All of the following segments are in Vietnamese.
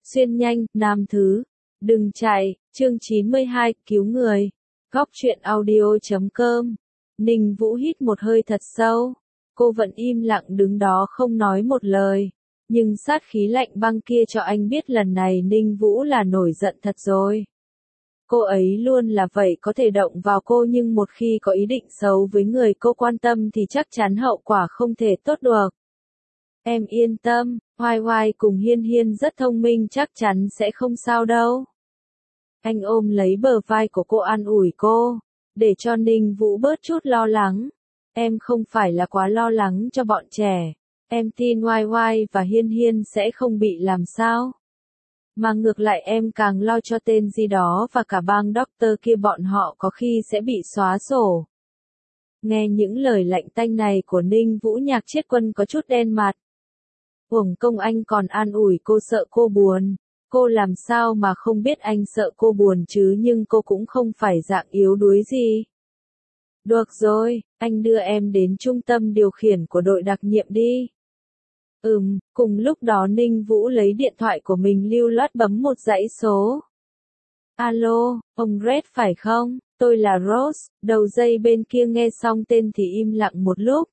Xuyên nhanh, nam thứ. Đừng chạy, chương 92, cứu người. Góc truyện audio.com. Ninh Vũ hít một hơi thật sâu. Cô vẫn im lặng đứng đó không nói một lời. Nhưng sát khí lạnh băng kia cho anh biết lần này Ninh Vũ là nổi giận thật rồi. Cô ấy luôn là vậy, có thể động vào cô nhưng một khi có ý định xấu với người cô quan tâm thì chắc chắn hậu quả không thể tốt được. Em yên tâm, Hoài Hoài cùng Hiên Hiên rất thông minh, chắc chắn sẽ không sao đâu. Anh ôm lấy bờ vai của cô an ủi cô, để cho Ninh Vũ bớt chút lo lắng. Em không phải là quá lo lắng cho bọn trẻ. Em tin Hoài Hoài và Hiên Hiên sẽ không bị làm sao. Mà ngược lại em càng lo cho tên gì đó và cả bang Doctor kia, bọn họ có khi sẽ bị xóa sổ. Nghe những lời lạnh tanh này của Ninh Vũ, Nhạc Chiết Quân có chút đen mặt. Uổng công anh còn an ủi cô, sợ cô buồn. Cô làm sao mà không biết anh sợ cô buồn chứ, nhưng cô cũng không phải dạng yếu đuối gì. Được rồi, anh đưa em đến trung tâm điều khiển của đội đặc nhiệm đi. Cùng lúc đó Ninh Vũ lấy điện thoại của mình lưu loát bấm một dãy số. Alo, ông Red phải không? Tôi là Rose. Đầu dây bên kia nghe xong tên thì im lặng một lúc.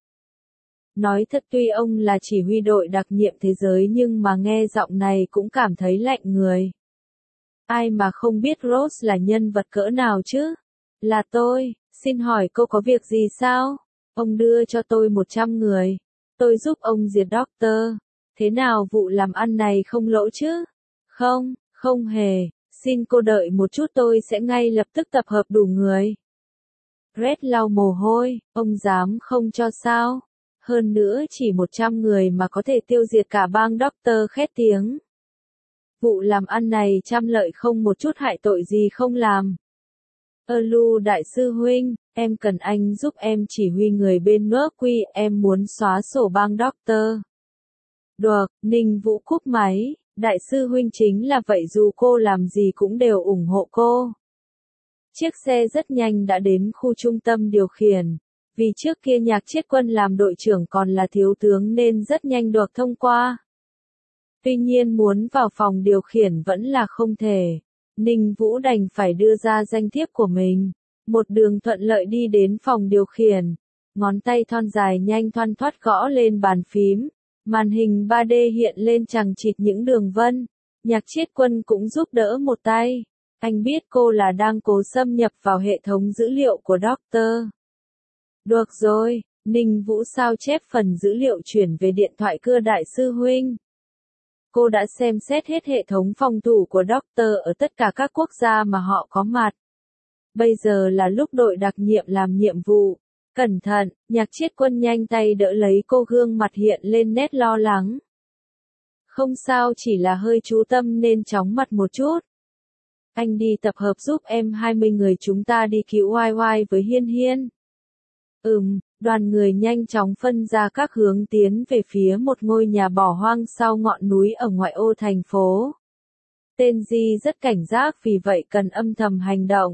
Nói thật, tuy ông là chỉ huy đội đặc nhiệm thế giới nhưng mà nghe giọng này cũng cảm thấy lạnh người. Ai mà không biết Rose là nhân vật cỡ nào chứ? Là tôi, xin hỏi cô có việc gì sao? Ông đưa cho tôi 100 người. Tôi giúp ông diệt Doctor. Thế nào vụ làm ăn này không lỗ chứ? Không, không hề. Xin cô đợi một chút, tôi sẽ ngay lập tức tập hợp đủ người. Red lau mồ hôi, ông dám không cho sao? Hơn nữa chỉ 100 người mà có thể tiêu diệt cả bang Doctor, khét tiếng. Vụ làm ăn này trăm lợi không một chút hại tội gì không làm. Lu đại sư huynh, em cần anh giúp em chỉ huy người bên Mercury, em muốn xóa sổ bang Doctor. Được, Ninh Vũ cúp máy, đại sư huynh chính là vậy, dù cô làm gì cũng đều ủng hộ cô. Chiếc xe rất nhanh đã đến khu trung tâm điều khiển. Vì trước kia Nhạc Chiết Quân làm đội trưởng còn là thiếu tướng nên rất nhanh được thông qua. Tuy nhiên muốn vào phòng điều khiển vẫn là không thể. Ninh Vũ đành phải đưa ra danh thiếp của mình. Một đường thuận lợi đi đến phòng điều khiển. Ngón tay thon dài nhanh thoăn thoắt gõ lên bàn phím. Màn hình 3D hiện lên chằng chịt những đường vân. Nhạc Chiết Quân cũng giúp đỡ một tay. Anh biết cô là đang cố xâm nhập vào hệ thống dữ liệu của Doctor. Được rồi, Ninh Vũ sao chép phần dữ liệu chuyển về điện thoại cưa đại sư huynh. Cô đã xem xét hết hệ thống phòng thủ của Doctor ở tất cả các quốc gia mà họ có mặt. Bây giờ là lúc đội đặc nhiệm làm nhiệm vụ. Cẩn thận, Nhạc Chiết Quân nhanh tay đỡ lấy cô, gương mặt hiện lên nét lo lắng. Không sao, chỉ là hơi chú tâm nên chóng mặt một chút. Anh đi tập hợp giúp em 20 người, chúng ta đi cứu Hoài Hoài với Hiên Hiên. Đoàn người nhanh chóng phân ra các hướng tiến về phía một ngôi nhà bỏ hoang sau ngọn núi ở ngoại ô thành phố. Tên Di rất cảnh giác, vì vậy cần âm thầm hành động.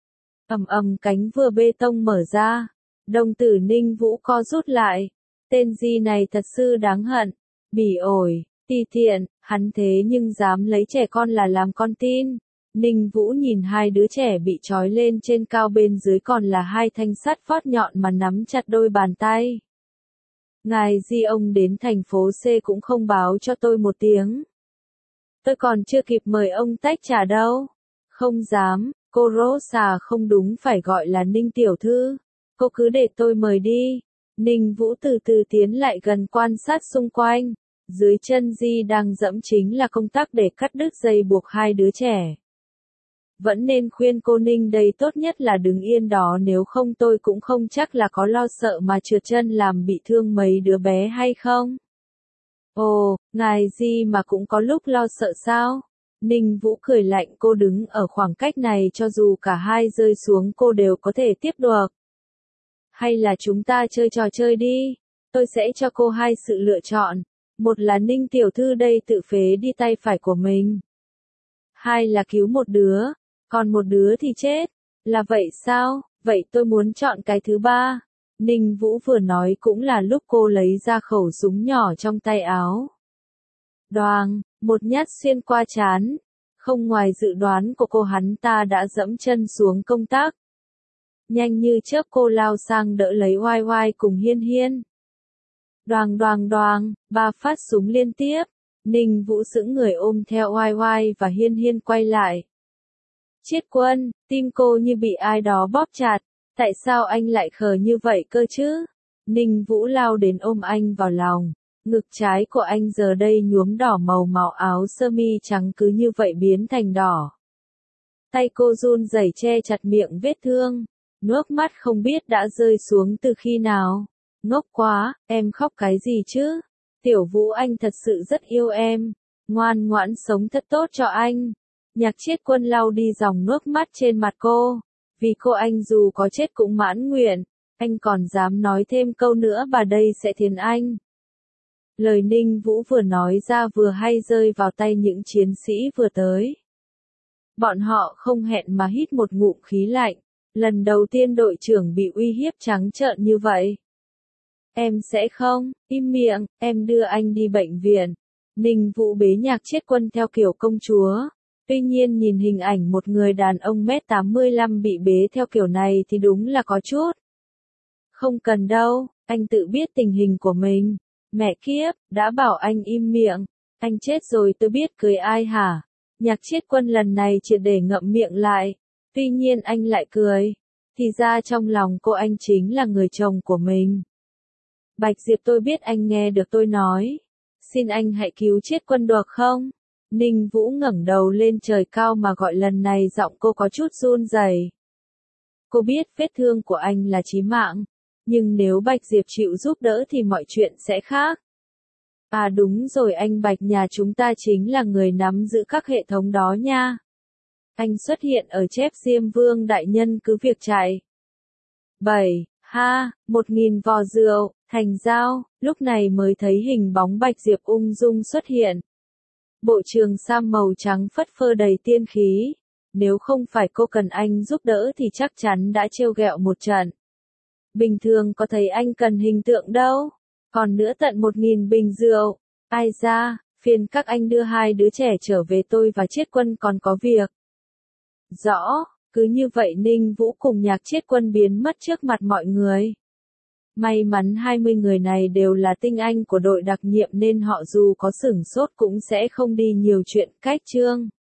Cánh vừa bê tông mở ra. Đồng tử Ninh Vũ co rút lại. Tên Di này thật sự đáng hận. Bỉ ổi, ti tiện, hắn thế nhưng dám lấy trẻ con là làm con tin. Ninh Vũ nhìn hai đứa trẻ bị trói lên trên cao, bên dưới còn là hai thanh sắt phót nhọn mà nắm chặt đôi bàn tay. Ngài Di, ông đến thành phố C cũng không báo cho tôi một tiếng. Tôi còn chưa kịp mời ông tách trà đâu. Không dám, cô Rosa, không đúng, phải gọi là Ninh tiểu thư. Cô cứ để tôi mời đi. Ninh Vũ từ từ tiến lại gần, quan sát xung quanh. Dưới chân Di đang dẫm chính là công tắc để cắt đứt dây buộc hai đứa trẻ. Vẫn nên khuyên cô Ninh đây, tốt nhất là đứng yên đó, nếu không tôi cũng không chắc là có lo sợ mà trượt chân làm bị thương mấy đứa bé hay không. Ồ, ngài Di mà cũng có lúc lo sợ sao? Ninh Vũ cười lạnh, cô đứng ở khoảng cách này, cho dù cả hai rơi xuống cô đều có thể tiếp được. Hay là chúng ta chơi trò chơi đi? Tôi sẽ cho cô hai sự lựa chọn. Một là Ninh tiểu thư đây tự phế đi tay phải của mình. Hai là cứu một đứa. Còn một đứa thì chết. Là vậy sao? Vậy tôi muốn chọn cái thứ ba. Ninh Vũ vừa nói cũng là lúc cô lấy ra khẩu súng nhỏ trong tay áo. Đoàng, một nhát xuyên qua trán. Không ngoài dự đoán của cô, hắn ta đã dẫm chân xuống công tắc. Nhanh như chớp cô lao sang đỡ lấy Oai Oai cùng Hiên Hiên. Đoàng đoàng đoàng, 3 phát súng liên tiếp. Ninh Vũ sững người ôm theo Oai Oai và Hiên Hiên quay lại. Chiết Quân, tim cô như bị ai đó bóp chặt. Tại sao anh lại khờ như vậy cơ chứ? Ninh Vũ lao đến ôm anh vào lòng. Ngực trái của anh giờ đây nhuốm đỏ màu áo sơ mi trắng cứ như vậy biến thành đỏ. Tay cô run rẩy che chặt miệng vết thương. Nước mắt không biết đã rơi xuống từ khi nào. Ngốc quá, em khóc cái gì chứ? Tiểu Vũ, anh thật sự rất yêu em. Ngoan ngoãn sống thật tốt cho anh. Nhạc Chiết Quân lau đi dòng nước mắt trên mặt cô. Vì cô anh dù có chết cũng mãn nguyện. Anh còn dám nói thêm câu nữa, bà đây sẽ thiến anh. Lời Ninh Vũ vừa nói ra vừa hay rơi vào tay những chiến sĩ vừa tới. Bọn họ không hẹn mà hít một ngụm khí lạnh. Lần đầu tiên đội trưởng bị uy hiếp trắng trợn như vậy. Em sẽ không, im miệng, em đưa anh đi bệnh viện. Ninh Vũ bế Nhạc Chiết Quân theo kiểu công chúa. Tuy nhiên nhìn hình ảnh một người đàn ông 1m85 bị bế theo kiểu này thì đúng là có chút. Không cần đâu, anh tự biết tình hình của mình. Mẹ kiếp, đã bảo anh im miệng. Anh chết rồi tôi biết cười ai hả? Nhạc Chiết Quân lần này triệt để ngậm miệng lại. Tuy nhiên anh lại cười. Thì ra trong lòng cô anh chính là người chồng của mình. Bạch Diệp, tôi biết anh nghe được tôi nói. Xin anh hãy cứu Chiết Quân được không? Ninh Vũ ngẩng đầu lên trời cao mà gọi, lần này giọng cô có chút run rẩy. Cô biết vết thương của anh là chí mạng. Nhưng nếu Bạch Diệp chịu giúp đỡ thì mọi chuyện sẽ khác. À đúng rồi, anh Bạch nhà chúng ta chính là người nắm giữ các hệ thống đó nha. Anh xuất hiện ở chép Diêm Vương đại nhân cứ việc chạy. 7. Ha, 1000 vò rượu, thành dao, lúc này mới thấy hình bóng Bạch Diệp ung dung xuất hiện. Bộ trường sam màu trắng phất phơ đầy tiên khí. Nếu không phải cô cần anh giúp đỡ thì chắc chắn đã trêu ghẹo một trận. Bình thường có thấy anh cần hình tượng đâu. Còn nữa tận 1000 bình rượu. Ai ra, phiền các anh đưa 2 đứa trẻ trở về, tôi và Chiết Quân còn có việc. Rõ, cứ như vậy Ninh Vũ cùng Nhạc Chiết Quân biến mất trước mặt mọi người. May mắn 20 người này đều là tinh anh của đội đặc nhiệm nên họ dù có sửng sốt cũng sẽ không đi nhiều chuyện. Cách chương